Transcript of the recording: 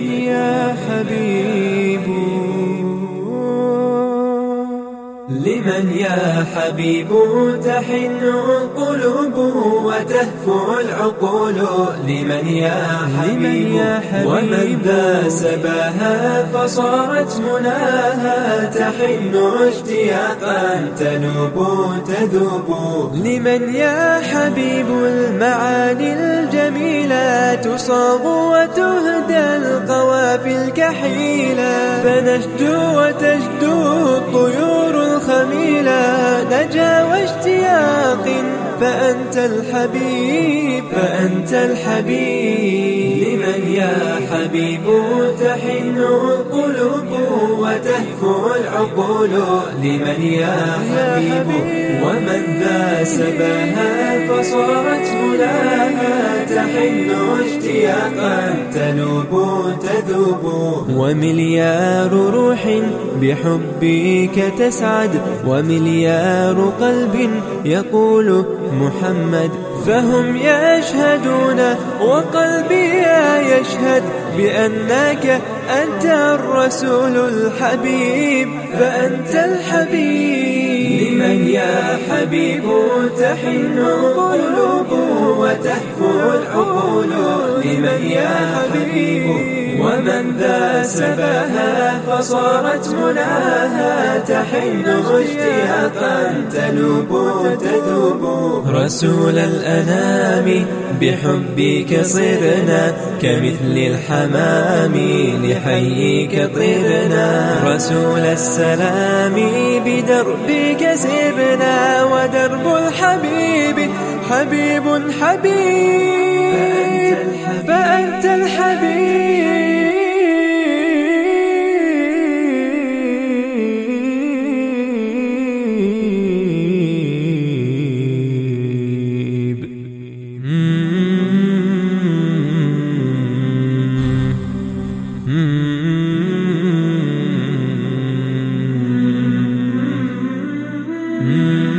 يا حبيب لمن يا حبيب تحن القلوب وتهفو العقول لمن يا حبيب ومن ذا سباها فصارت مناها تحن اشتياقا تنوب تذوب لمن يا حبيب المعاني الجميلة تصاغ وتهدى القوافي الكحيلة فنشدو وتجدو الطيور الخميلة نجا واشتياق فأنت الحبيب فأنت الحبيب لمن يا حبيب تحن القلوب وتهفو العقول لمن يا حبيب ومن ذا سباها فصارت مناها تحن اشتياقا تنوب تذوب ومليار روح بحبك تسعد ومليار قلب يقول محمد فهم يشهدون وقلبي يشهد بأنك أنت الرسول الحبيب فأنت الحبيب لمن يا حبيب تحن القلوب وتهفو العقول لمن يا حبيب ومن ذا سباها فصارت مناها تحن اشتياقا تنوب تذوب رسول الأنام بحبك صرنا كمثل الحمام لحيك طرنا رسول السلام بدربك سرنا ودرب الحبيب حبيب حبيب فأنت الحبيب Mm-hmm.